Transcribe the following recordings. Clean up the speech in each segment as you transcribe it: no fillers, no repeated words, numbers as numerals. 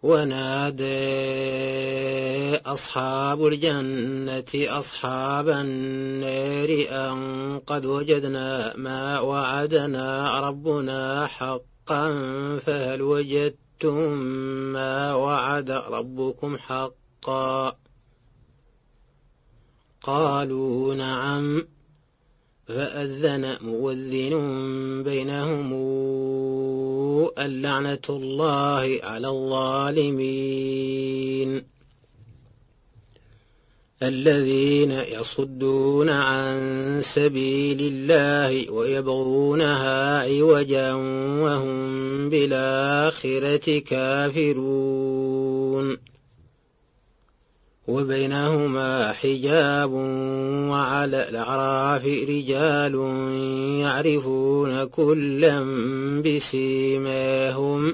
ونادى أصحاب الجنة أصحاب النار أن قد وجدنا ما وعدنا ربنا حقا فهل وجدتم ما وعد ربكم حقا؟ قالوا نعم. فأذن مؤذن بينهم اللعنة الله على الظالمين الذين يصدون عن سبيل الله ويبغونها عوجا وهم بالآخرة كافرون وبينهما حجاب وعلى الأعراف رجال يعرفون كلا بسيماهم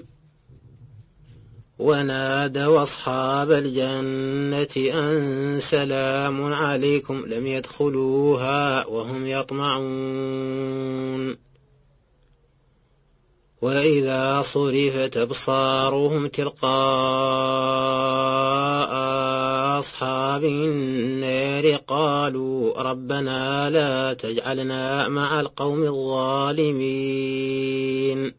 ونادوا أصحاب الجنة أن سلام عليكم لم يدخلوها وهم يطمعون وإذا صرفت أبصارهم تلقاء أصحاب النار قالوا ربنا لا تجعلنا مع القوم الظالمين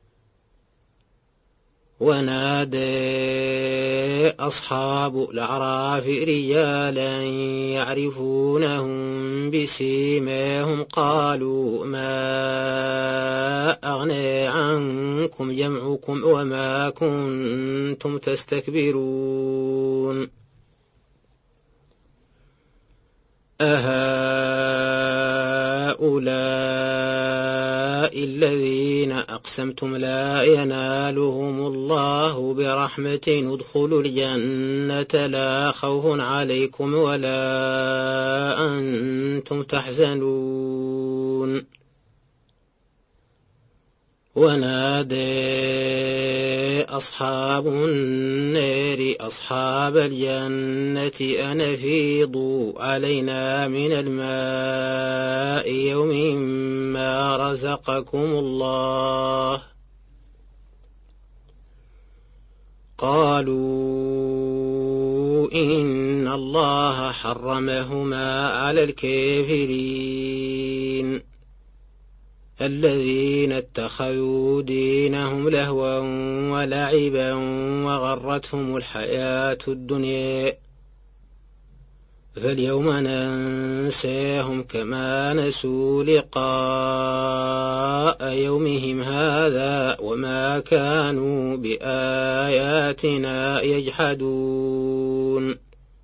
ونادى أصحاب الأعراف رجالا يعرفونهم بسيماهم قالوا ما أغنى عنكم جمعكم وما كنتم تستكبرون أهؤلاء الذين أقسمتم لا ينالهم الله برحمة ادخلوا الجنة لا خوف عليكم ولا أنتم تحزنون ونادى أصحاب النار أصحاب الجنة أن أفيضوا علينا من الماء يوم ما رزقكم الله قالوا إن الله حرمهما على الكافرين الذين اتخذوا دينهم لهوا ولعبا وغرتهم الحياة الدنيا فاليوم ننساهم كما نسوا لقاء يومهم هذا وما كانوا بآياتنا يجحدون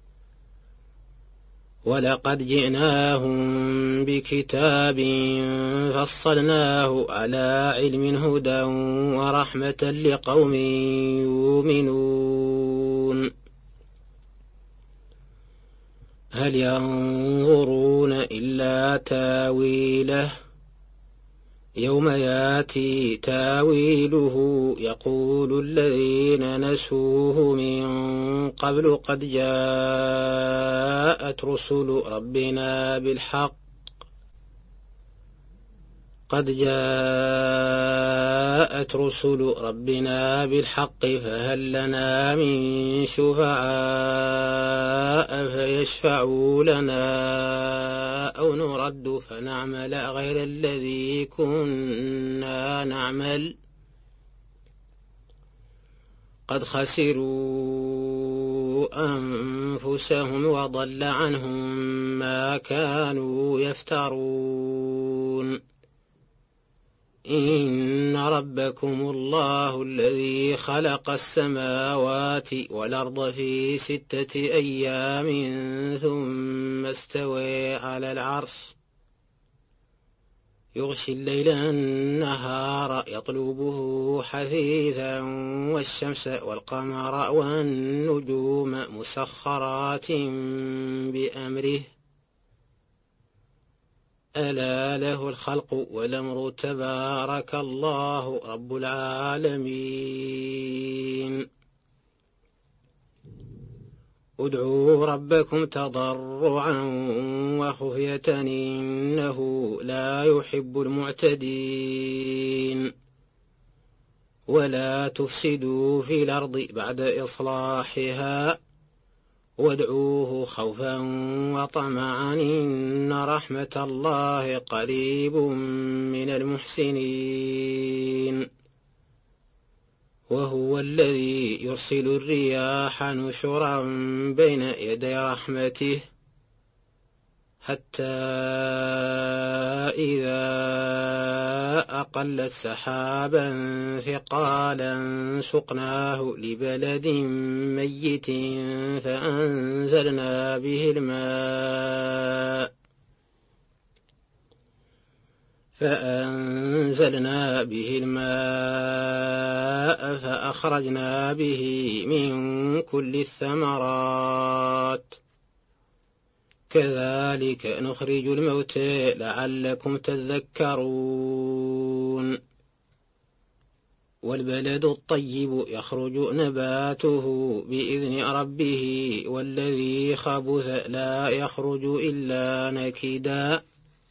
ولقد جئناهم بكتاب فصلناه على علم هدى ورحمة لقوم يؤمنون هل ينظرون إلا تاويله يوم ياتي تاويله يقول الذين نسوه من قبل قد جاءت رسل ربنا بالحق فهل لنا من شفعاء فيشفعوا لنا أو نرد فنعمل غير الذي كنا نعمل قد خسروا أنفسهم وضل عنهم ما كانوا يفترون إن ربكم الله الذي خلق السماوات والأرض في 6 أيام ثم استوى على العرش يغشي الليل النهار يطلبه حثيثا والشمس والقمر والنجوم مسخرات بأمره ألا له الخلق والأمر تبارك الله رب العالمين ادعوا ربكم تضرعا وخفية إنه لا يحب المعتدين ولا تفسدوا في الأرض بعد إصلاحها وادعوه خوفا وطمعا إن رحمة الله قريب من المحسنين وهو الذي يرسل الرياح نشرا بين يدي رحمته حتى إذا أقلت سحابا ثقالا سقناه لبلد ميت فأنزلنا به الماء فأخرجنا به من كل الثمرات كذلك نخرج الموتى لعلكم تذكرون والبلد الطيب يخرج نباته بإذن ربه والذي خبث لا يخرج إلا نكدا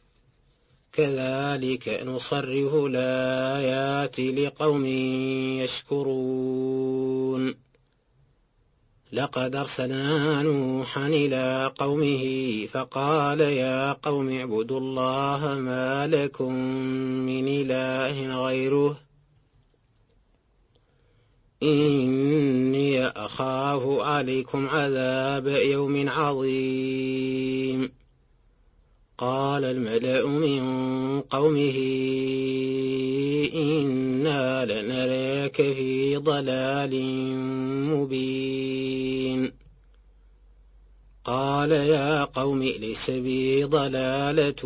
كذلك نصرف الآيات لقوم يشكرون لقد أرسلنا نوحا إلى قومه فقال يا قوم اعبدوا الله ما لكم من إله غيره إني أخاف عليكم عذاب يوم عظيم قال الملأ من قومه إنا لنراك في ضلال مبين قال يا قوم ليس بي ضلالة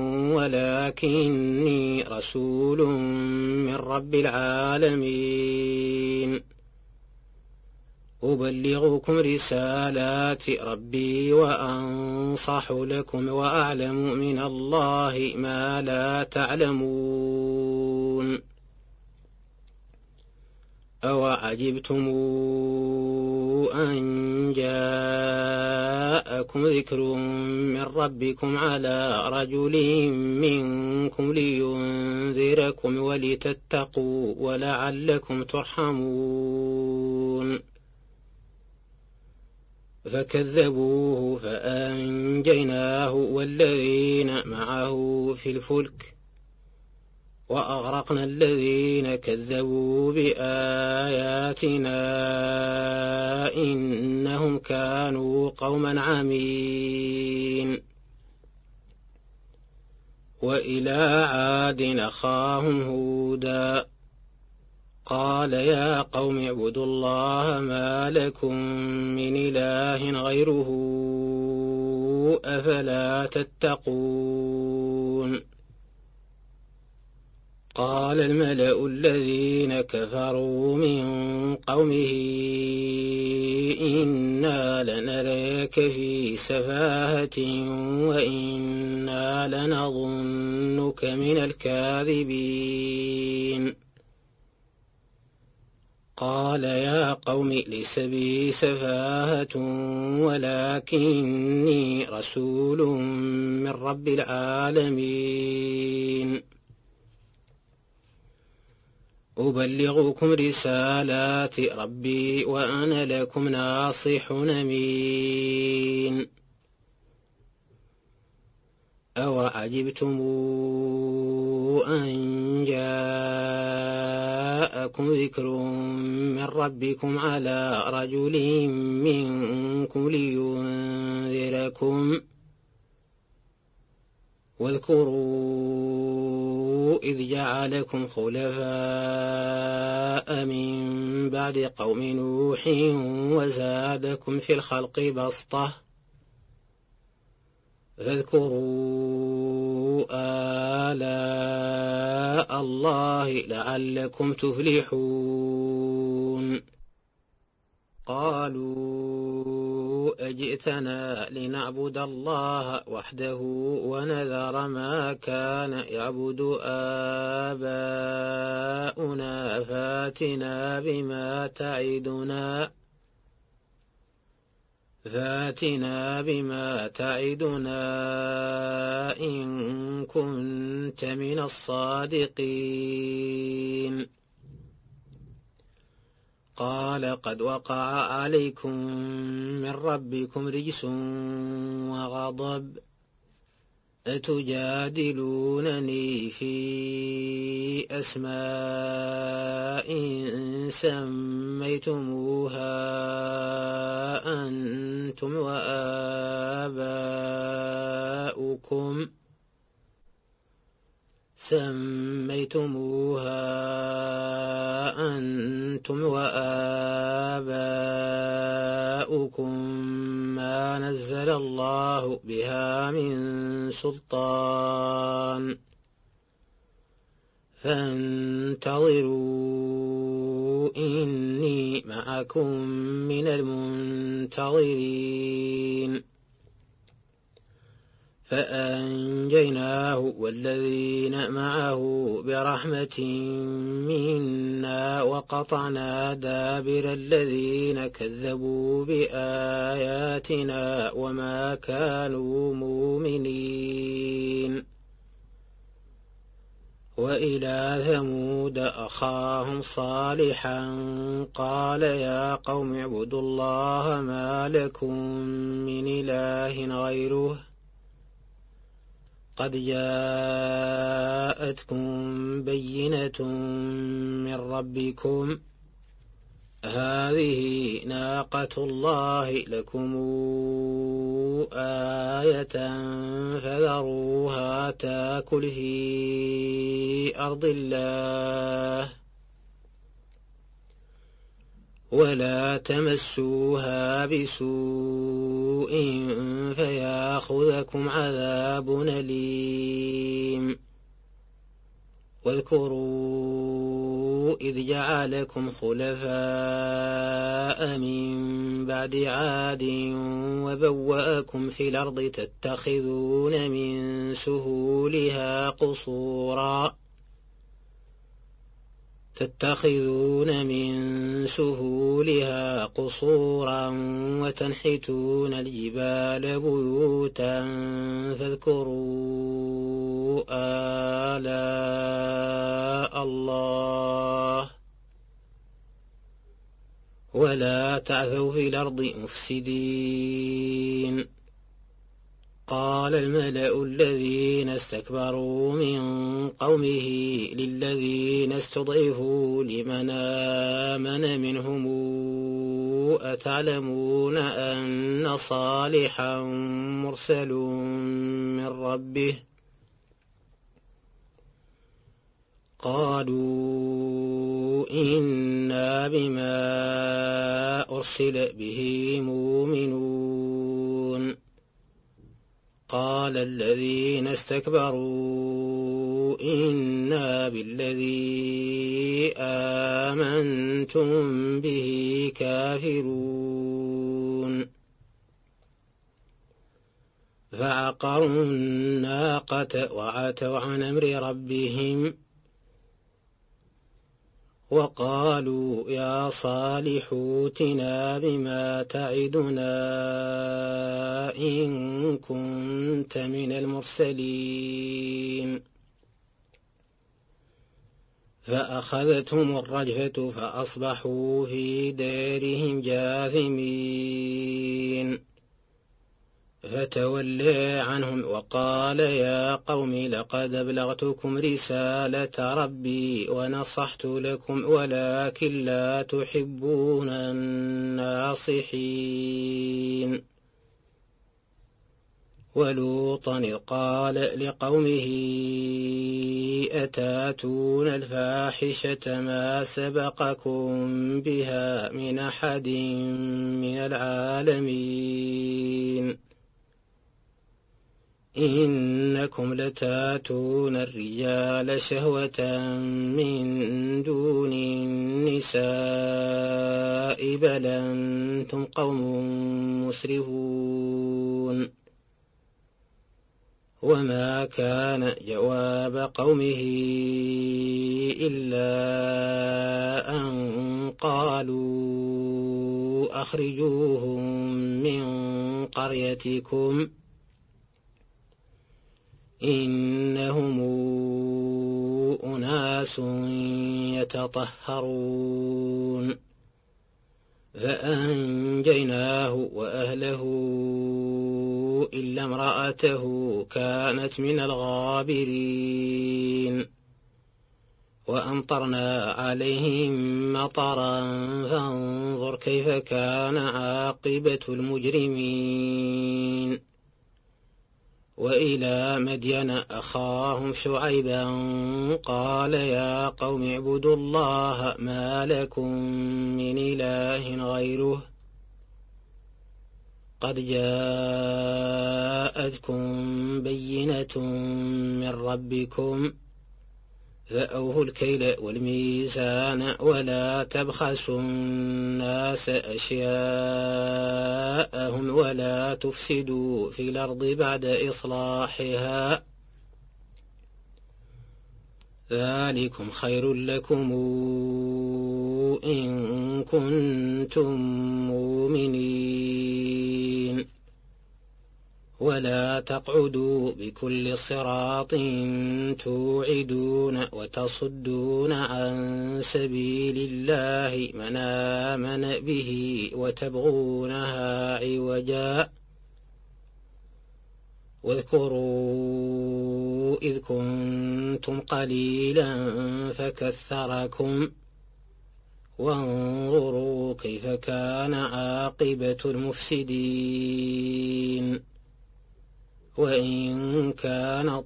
ولكني رسول من رب العالمين أبلغكم رسالات ربي وأنصح لكم وأعلم من الله ما لا تعلمون أوعجبتم أن جاءكم ذكر من ربكم على رجل منكم لينذركم ولتتقوا ولعلكم ترحمون فكذبوه فأنجيناه والذين معه في الفلك وأغرقنا الذين كذبوا بآياتنا إنهم كانوا قوما عمين وإلى عاد أخاهم هودا قال يا قوم اعبدوا الله ما لكم من إله غيره أفلا تتقون قال الملأ الذين كفروا من قومه إنا لنراك في سفاهة وإنا لنظنك من الكاذبين قال يا قوم ليس بي سفاهة ولكني رسول من رب العالمين أبلغكم رسالات ربي وأنا لكم ناصح أمين أوعجبتم أن جاءكم ذكر من ربكم على رجل منكم لينذركم واذكروا إذ جعلكم خلفاء من بعد قوم نوح وزادكم في الخلق بسطة فاذكروا آلاء الله لعلكم تفلحون قالوا أجئتنا لنعبد الله وحده ونذر ما كان يعبد آباؤنا فاتنا بما تعدنا إن كنت من الصادقين قال قد وقع عليكم من ربكم رجس وغضب أتجادلونني في أسماء سميتموها أنتم وآباؤكم ما نزل الله بها من سلطان فانتظروا إني معكم من المنتظرين فأنجيناه والذين معه برحمة منا وقطعنا دابر الذين كذبوا بآياتنا وما كانوا مؤمنين وإلى ثمود أخاهم صالحا قال يا قوم اعبدوا الله ما لكم من إله غيره قد جاءتكم بينة من ربكم هذه ناقة الله لكم آية فذروها تاكل في أرض الله ولا تمسوها بسوء فياخذكم عذاب أليم واذكروا إذ جعلكم خلفاء من بعد عاد وبوأكم في الأرض تتخذون من سهولها قصورا وتنحتون الجبال بيوتا فاذكروا آلاء الله ولا تعثوا في الأرض مفسدين قال الملأ الذين استكبروا من قومه للذين استضعفوا لمن آمن منهم أتعلمون أن صالحا مرسل من ربه قالوا إنا بما أرسل به مؤمنون قال الذين استكبروا إنا بالذي آمنتم به كافرون فعقروا الناقة وعتوا عن أمر ربهم وقالوا يا صالح ائتنا بما تعدنا إن كنت من المرسلين فأخذتهم الرجفة فأصبحوا في دارهم جاثمين فتولى عنهم وقال يا قوم لقد أبلغتكم رسالة ربي ونصحت لكم ولكن لا تحبون الناصحين ولوطا إذ قال لقومه أتاتون الفاحشة ما سبقكم بها من أحد من العالمين إنكم لتاتون الرجال شهوة من دون النساء بل أنتم قوم مسرفون وما كان جواب قومه إلا أن قالوا أخرجوهم من قريتكم إنهم أناس يتطهرون فأنجيناه وأهله إلا امرأته كانت من الغابرين وأمطرنا عليهم مطرا فانظر كيف كان عاقبة المجرمين وإلى مدين أخاهم شعيبا قال يا قوم اعبدوا الله ما لكم من إله غيره قد جاءتكم بينة من ربكم فأوفوا الكيل والميزان ولا تبخسوا الناس أشياءهم ولا تفسدوا في الأرض بعد إصلاحها ذلكم خير لكم إن كنتم مؤمنين ولا تقعدوا بكل صراط توعدون وتصدون عن سبيل الله من آمن به وتبغونها عوجا واذكروا إذ كنتم قليلا فكثركم وانظروا كيف كان عاقبة المفسدين وإن كان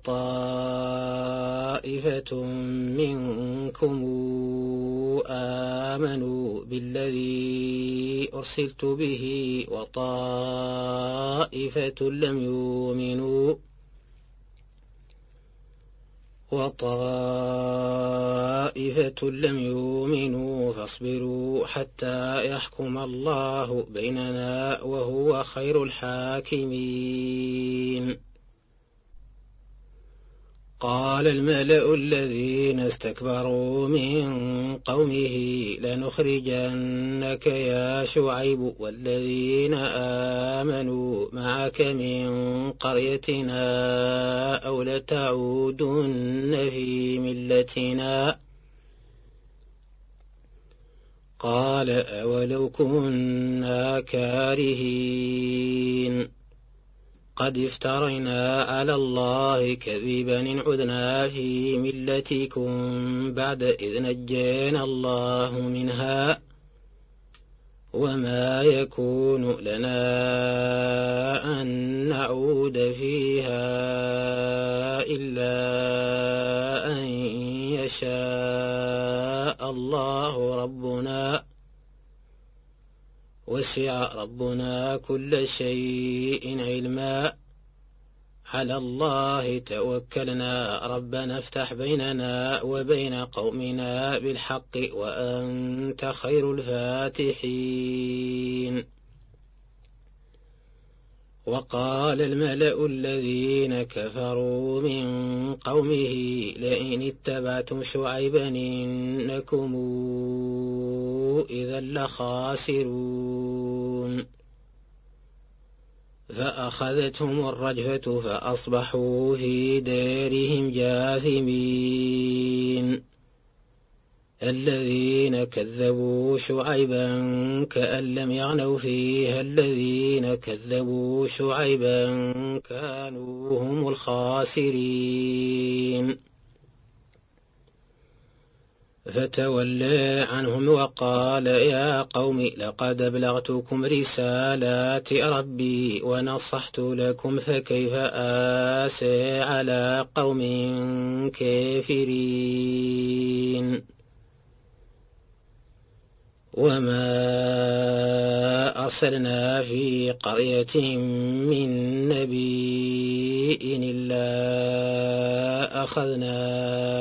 طائفة منكم آمنوا بالذي أرسلت به وطائفة لم يؤمنوا فاصبروا حتى يحكم الله بيننا وهو خير الحاكمين قال الملأ الذين استكبروا من قومه لنخرجنك يا شعيب والذين آمنوا معك من قريتنا أو لتعودن في ملتنا قال أولو كنا كارهين قد افترينا على الله كذبا إن عدنا في ملتكم بعد إذ نجينا الله منها وما يكون لنا أن نعود فيها إلا أن يشاء الله ربنا وسع ربنا كل شيء علما على الله توكلنا ربنا افتح بيننا وبين قومنا بالحق وأنت خير الفاتحين وقال الملأ الذين كفروا من قومه لئن اتبعتم شعيبا إنكم إذا لخاسرون فأخذتهم الرجفة فأصبحوا في دارهم جاثمين الذين كذبوا شعيبا كأن لم يغنوا فيها الذين كذبوا شعيبا كانوا هم الخاسرين فتولى عنهم وقال يا قوم لقد أبلغتكم رسالات ربي ونصحت لكم فكيف آسى على قوم كافرين وما أرسلنا في قرية من نبي إلا أخذنا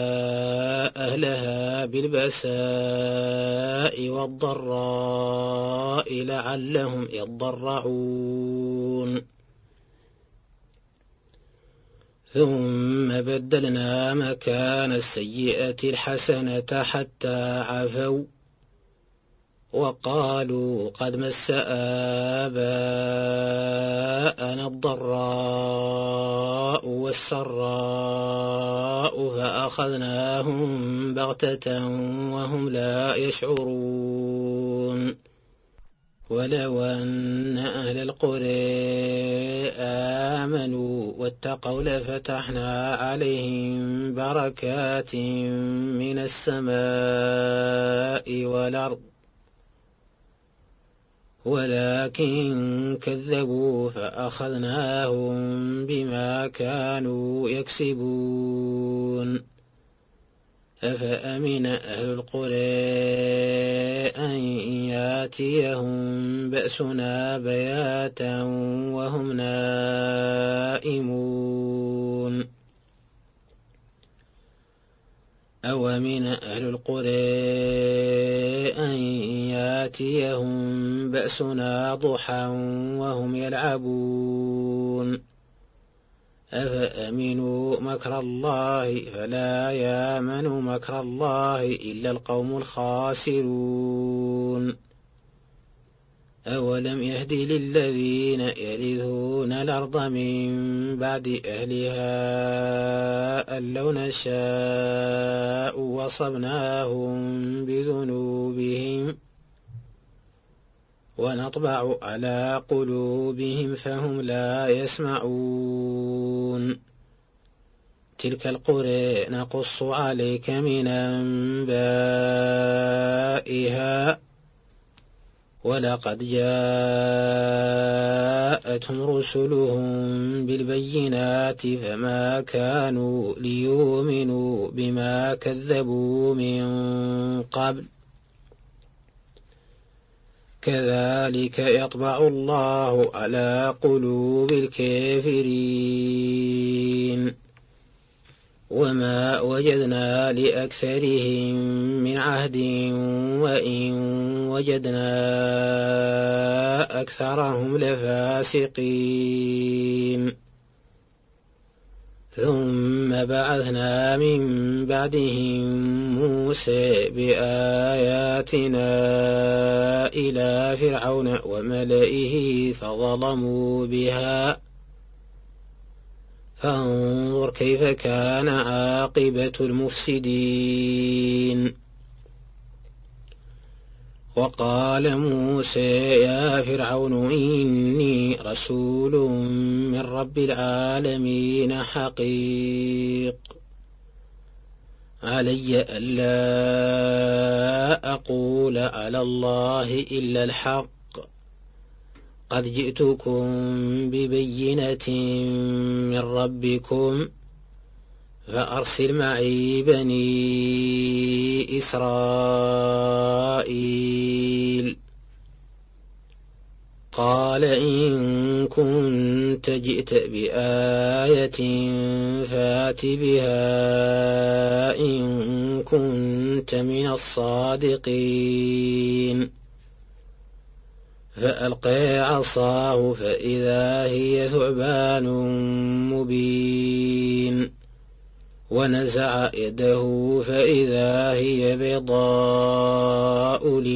أهلها بالبأساء والضراء لعلهم يضرعون ثم بدلنا مكان السيئة الحسنة حتى عفوا وقالوا قد مس آباءنا الضراء والسراء فأخذناهم بغتة وهم لا يشعرون ولو أن أهل القرى آمنوا واتقوا لفتحنا عليهم بركات من السماء والأرض ولكن كذبوا فأخذناهم بما كانوا يكسبون أفأمن أهل القرى أن ياتيهم بأسنا بياتا وهم نائمون أومن أهل القرى أن ياتيهم بأسنا ضحى وهم يلعبون أفأمنوا مكر الله فلا يامن مكر الله إلا القوم الخاسرون أولم يهد للذين يرثون الأرض من بعد أهلها أن لو نشاء وصبناهم بذنوبهم ونطبع على قلوبهم فهم لا يسمعون تلك القرى نقص عليك من أنبائها ولقد جاءتهم رسلهم بالبينات فما كانوا ليؤمنوا بما كذبوا من قبل كذلك يطبع الله على قلوب الكافرين وما وجدنا لأكثرهم من عهد وإن وجدنا أكثرهم لفاسقين ثم بعثنا من بعدهم موسى بآياتنا إلى فرعون وملئه فظلموا بها فانظر كيف كان عاقبة المفسدين وقال موسى يا فرعون إني رسول من رب العالمين حقيق علي ألا أقول على الله إلا الحق قد جئتكم ببينة من ربكم فأرسل معي بني إسرائيل قال إن كنت جئت بآية فات بها إن كنت من الصادقين فألقى عصاه فإذا هي ثعبان مبين ونزع يده فإذا هي بيضاء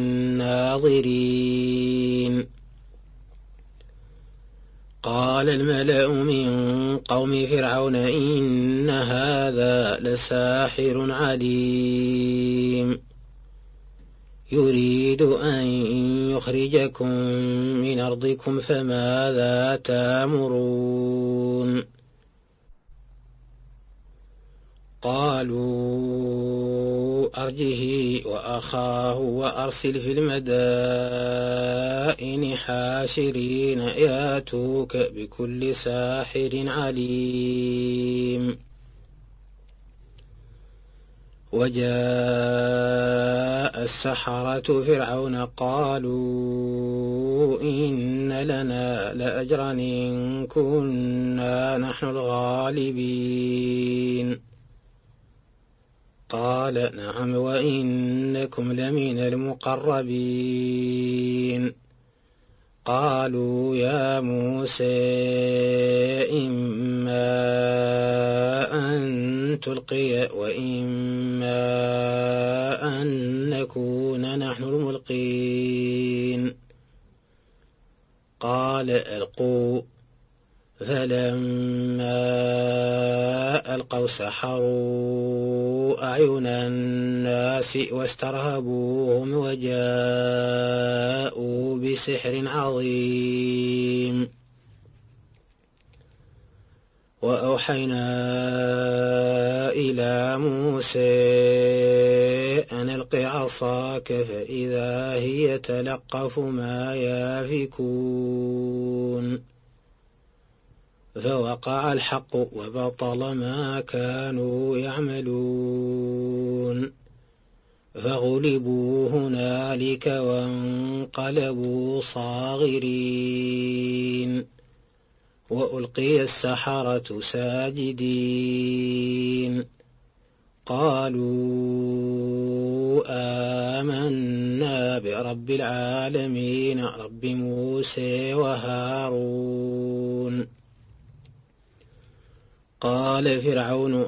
للناظرين قال الملأ من قوم فرعون إن هذا لساحر عليم يريد أن يخرجكم من أرضكم فماذا تأمرون قالوا أرجه وأخاه وأرسل في المدائن حاشرين ياتوك بكل ساحر عليم وجاء السحرة فرعون قالوا إن لنا لأجرا إن كنا نحن الغالبين قال نعم وإنكم لمن المقربين قالوا يا موسى إما أن تلقي وإما أن نكون نحن الملقين قال ألقوا فلما ألقوا سحروا أعين الناس واسترهبوهم وجاءوا بسحر عظيم وأوحينا إلى موسى أن ألق عصاك فإذا هي تلقف ما يافكون فوقع الحق وبطل ما كانوا يعملون فغلبوا هنالك وانقلبوا صاغرين وألقي السحرة ساجدين قالوا آمنا برب العالمين رب موسى وهارون قال فرعون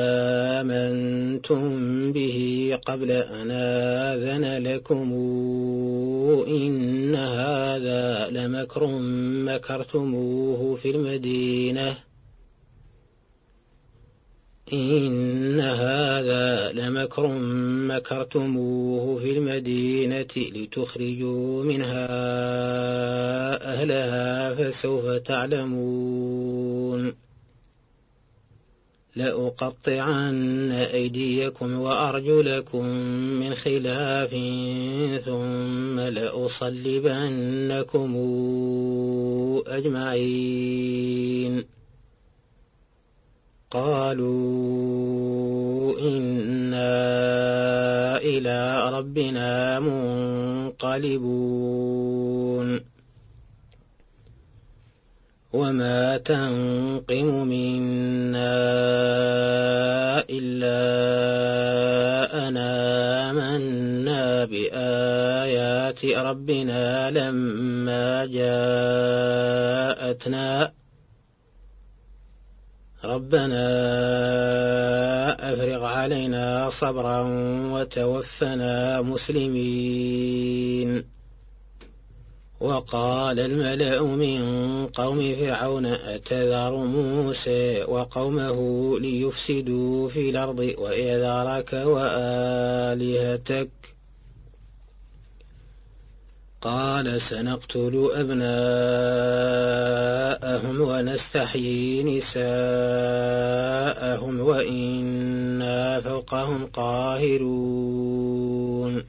آمنتم به قبل أن آذن لكم إن هذا لمكر مكرتموه في المدينة لتخرجوا منها أهلها فسوف تعلمون لأقطعن أيديكم وأرجلكم من خلاف ثم لأصلبنكم أجمعين قالوا إنا إلى ربنا منقلبون وما تنقم منا إلا أن آمنا بآيات ربنا لما جاءتنا ربنا أفرغ علينا صبرا وتوفنا مسلمين وقال الملأ من قوم فرعون أتذر موسى وقومه ليفسدوا في الأرض ويذرك وآلهتك قال سنقتل أبناءهم ونستحيي نساءهم وإنا فوقهم قاهرون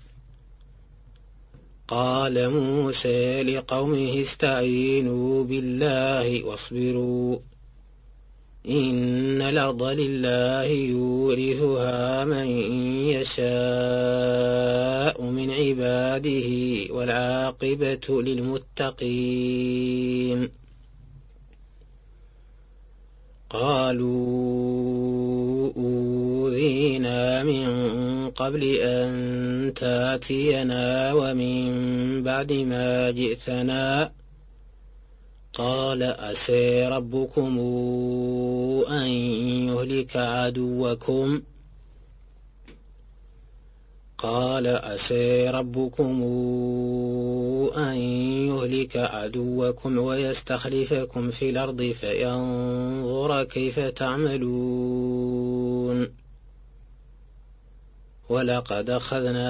قال موسى لقومه استعينوا بالله واصبروا إن الأرض لله يورثها من يشاء من عباده والعاقبة للمتقين قالوا أوذينا من قبل أن تاتينا ومن بعد ما جئتنا قال عسى ربكم أن يهلك عدوكم ويستخلفكم في الأرض فينظر كيف تعملون ولقد أخذنا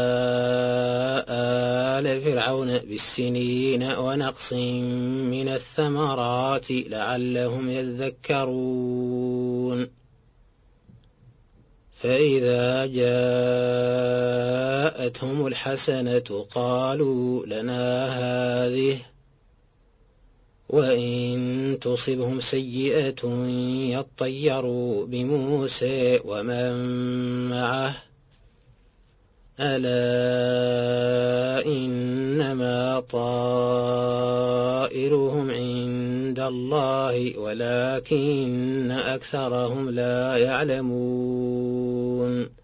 آل فرعون بالسنين ونقص من الثمرات لعلهم يذكرون فإذا جاءتهم الحسنة قالوا لنا هذه وإن تصبهم سيئة يطيروا بموسى ومن معه ألا إنما طائرهم عند الله ولكن أكثرهم لا يعلمون